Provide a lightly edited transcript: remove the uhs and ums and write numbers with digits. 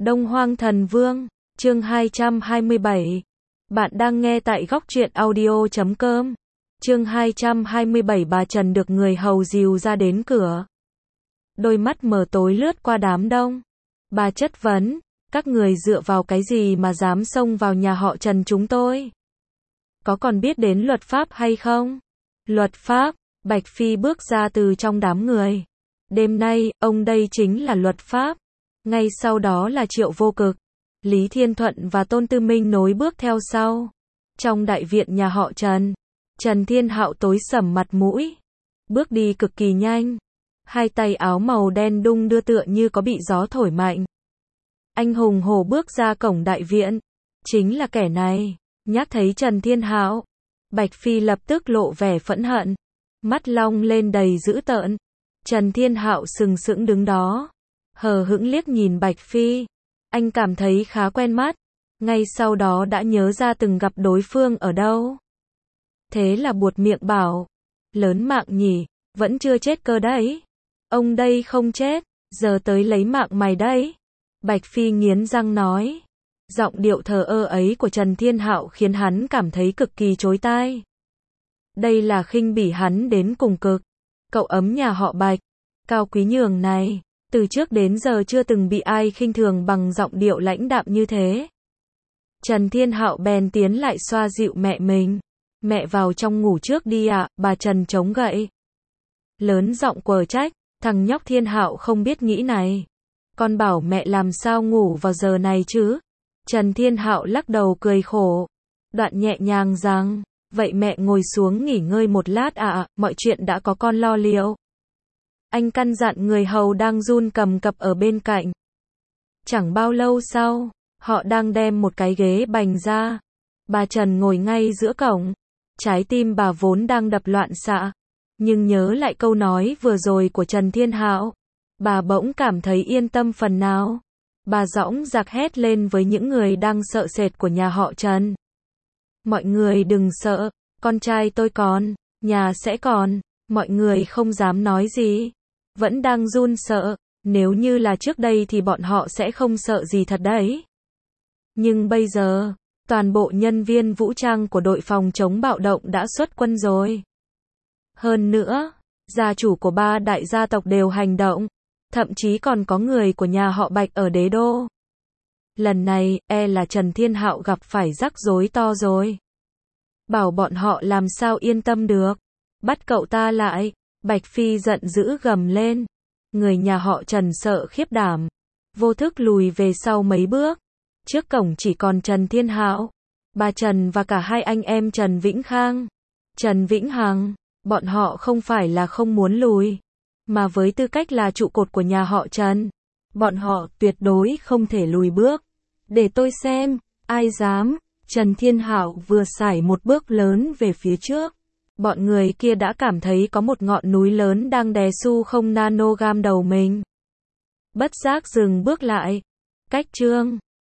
Đông Hoang Thần Vương, chương 227. Bạn đang nghe tại góc truyện audio.com. Chương 227 bà Trần được người hầu dìu ra đến cửa. Đôi mắt mờ tối lướt qua đám đông. Bà chất vấn, các người dựa vào cái gì mà dám xông vào nhà họ Trần chúng tôi? Có còn biết đến luật pháp hay không? Luật pháp, Bạch Phi bước ra từ trong đám người. Đêm nay, ông đây chính là luật pháp. Ngay sau đó là Triệu Vô Cực, Lý Thiên Thuận và Tôn Tư Minh nối bước theo sau. Trong đại viện nhà họ Trần, Trần Thiên Hạo tối sầm mặt mũi, bước đi cực kỳ nhanh. Hai tay áo màu đen đung đưa tựa như có bị gió thổi mạnh. Anh hùng hổ bước ra cổng đại viện. Chính là kẻ này. Nhắc thấy Trần Thiên Hạo, Bạch Phi lập tức lộ vẻ phẫn hận, mắt long lên đầy dữ tợn. Trần Thiên Hạo sừng sững đứng đó, hờ hững liếc nhìn Bạch Phi. Anh cảm thấy khá quen mắt, ngay sau đó đã nhớ ra từng gặp đối phương ở đâu. Thế là buột miệng bảo, lớn mạng nhỉ, vẫn chưa chết cơ đấy. Ông đây không chết, giờ tới lấy mạng mày đấy. Bạch Phi nghiến răng nói. Giọng điệu thờ ơ ấy của Trần Thiên Hạo khiến hắn cảm thấy cực kỳ chói tai. Đây là khinh bỉ hắn đến cùng cực. Cậu ấm nhà họ Bạch, cao quý nhường này, từ trước đến giờ chưa từng bị ai khinh thường bằng giọng điệu lãnh đạm như thế. Trần Thiên Hạo bèn tiến lại xoa dịu mẹ mình. Mẹ vào trong ngủ trước đi ạ, bà Trần chống gậy. Lớn giọng quở trách, thằng nhóc Thiên Hạo không biết nghĩ này. Con bảo mẹ làm sao ngủ vào giờ này chứ? Trần Thiên Hạo lắc đầu cười khổ. Đoạn nhẹ nhàng rằng, vậy mẹ ngồi xuống nghỉ ngơi một lát ạ, mọi chuyện đã có con lo liệu. Anh căn dặn người hầu đang run cầm cập ở bên cạnh. Chẳng bao lâu sau, họ đang đem một cái ghế bành ra. Bà Trần ngồi ngay giữa cổng. Trái tim bà vốn đang đập loạn xạ, nhưng nhớ lại câu nói vừa rồi của Trần Thiên Hạo, bà bỗng cảm thấy yên tâm phần nào. Bà dõng dạc hét lên với những người đang sợ sệt của nhà họ Trần. Mọi người đừng sợ, con trai tôi còn, nhà sẽ còn. Mọi người không dám nói gì, vẫn đang run sợ. Nếu như là trước đây thì bọn họ sẽ không sợ gì thật đấy. Nhưng bây giờ, toàn bộ nhân viên vũ trang của đội phòng chống bạo động đã xuất quân rồi. Hơn nữa, gia chủ của ba đại gia tộc đều hành động. Thậm chí còn có người của nhà họ Bạch ở đế đô. Lần này, là Trần Thiên Hạo gặp phải rắc rối to rồi. Bảo bọn họ làm sao yên tâm được. Bắt cậu ta lại. Bạch Phi giận dữ gầm lên. Người nhà họ Trần sợ khiếp đảm, vô thức lùi về sau mấy bước. Trước cổng chỉ còn Trần Thiên Hạo, bà Trần và cả hai anh em Trần Vĩnh Khang, Trần Vĩnh Hằng. Bọn họ không phải là không muốn lùi, mà với tư cách là trụ cột của nhà họ Trần, bọn họ tuyệt đối không thể lùi bước. Để tôi xem, ai dám. Trần Thiên Hạo vừa sải một bước lớn về phía trước. Bọn người kia đã cảm thấy có một ngọn núi lớn đang đè su không nanogram đầu mình. Bất giác dừng bước lại. Cách chương